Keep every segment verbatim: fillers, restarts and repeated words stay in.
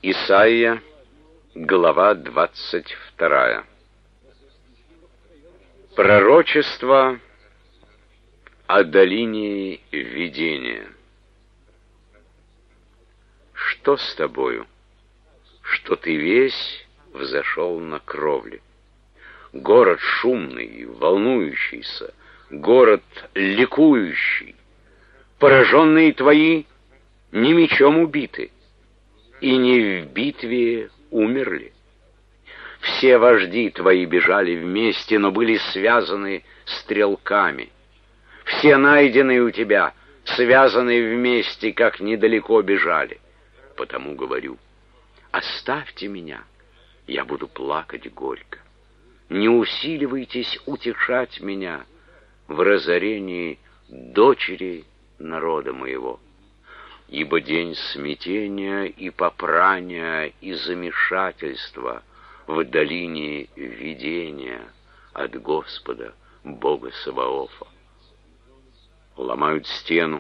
Исайя, глава двадцать вторая. Пророчество о долине видения. Что с тобою, что ты весь взошел на кровли? Город шумный, волнующийся, город ликующий. Пораженные твои не мечом убиты, и не в битве умерли. Все вожди твои бежали вместе, но были связаны стрелками. Все найденные у тебя связаны вместе, как недалеко бежали. Потому говорю: оставьте меня, я буду плакать горько. Не усиливайтесь утешать меня в разорении дочери народа моего. Ибо день смятения и попрания и замешательства в долине видения от Господа, Бога Саваофа. Ломают стену,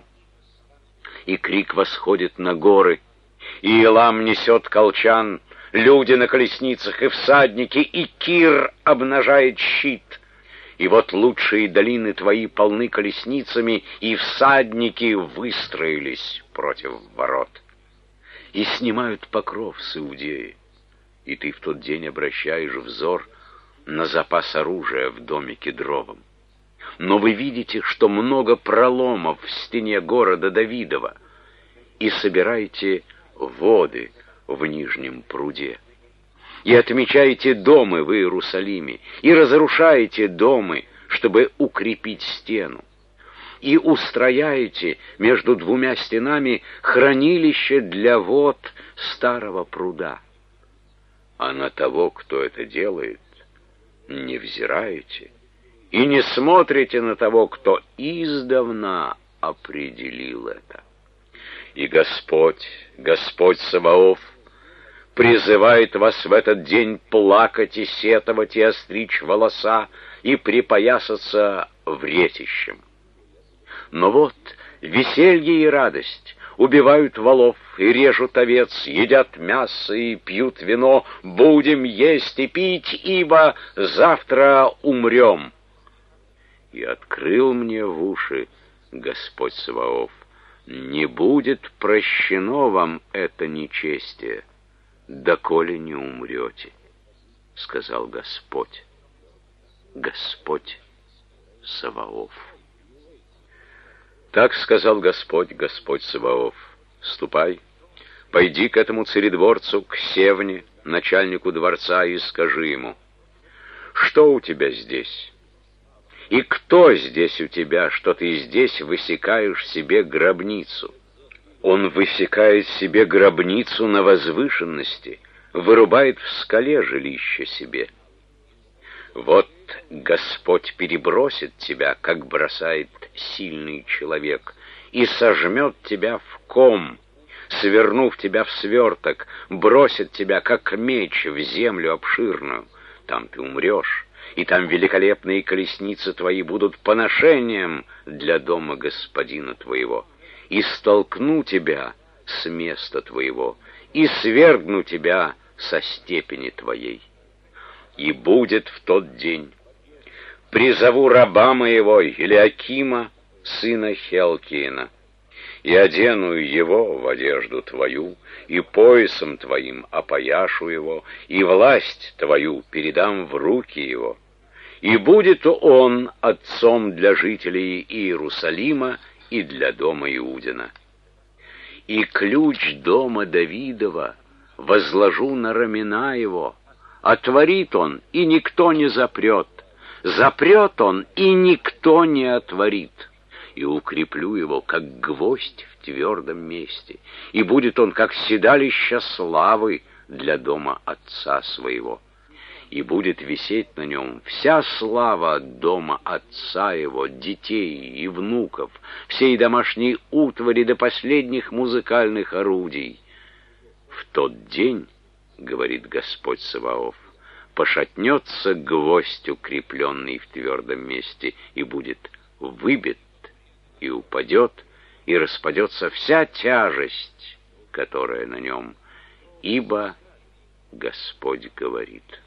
и крик восходит на горы, и Илам несет колчан, люди на колесницах и всадники, и Кир обнажает щит. И вот лучшие долины твои полны колесницами, и всадники выстроились против ворот. И снимают покров с Иудеи, и ты в тот день обращаешь взор на запас оружия в доме кедровом. Но вы видите, что много проломов в стене города Давидова, и собираете воды в нижнем пруде. И отмечаете домы в Иерусалиме, и разрушаете домы, чтобы укрепить стену. И устрояете между двумя стенами хранилище для вод старого пруда. А на того, кто это делает, не взираете, и не смотрите на того, кто издавна определил это. И Господь, Господь Саваоф, призывает вас в этот день плакать и сетовать, и остричь волоса, и припоясаться вретищем. Но вот веселье и радость, убивают волов и режут овец, едят мясо и пьют вино, будем есть и пить, ибо завтра умрем. И открыл мне в уши Господь Саваоф: не будет прощено вам это нечестие, доколе не умрете, сказал Господь, Господь Саваоф. Так сказал Господь, Господь Саваоф: ступай, пойди к этому царедворцу, к Севне, начальнику дворца, и скажи ему: что у тебя здесь? И кто здесь у тебя, что ты здесь высекаешь себе гробницу? Он высекает себе гробницу на возвышенности, вырубает в скале жилище себе. Вот Господь перебросит тебя, как бросает сильный человек, и сожмет тебя в ком, свернув тебя в сверток, бросит тебя, как меч, в землю обширную. Там ты умрешь, и там великолепные колесницы твои будут поношением для дома господина твоего. И столкну тебя с места твоего, и свергну тебя со степени твоей. И будет в тот день: призову раба моего Елиакима, сына Хелкиина, и одену его в одежду твою, и поясом твоим опояшу его, и власть твою передам в руки его. И будет он отцом для жителей Иерусалима и для дома Иудина. И ключ дома Давидова возложу на рамена его. Отворит он, и никто не запрет. Запрет он, и никто не отворит. И укреплю его, как гвоздь в твердом месте. И будет он, как седалище славы для дома отца своего. И будет висеть на нем вся слава от дома отца его, детей и внуков, всей домашней утвари до последних музыкальных орудий. В тот день, говорит Господь Саваоф, пошатнется гвоздь, укрепленный в твердом месте, и будет выбит, и упадет, и распадется вся тяжесть, которая на нем, ибо Господь говорит».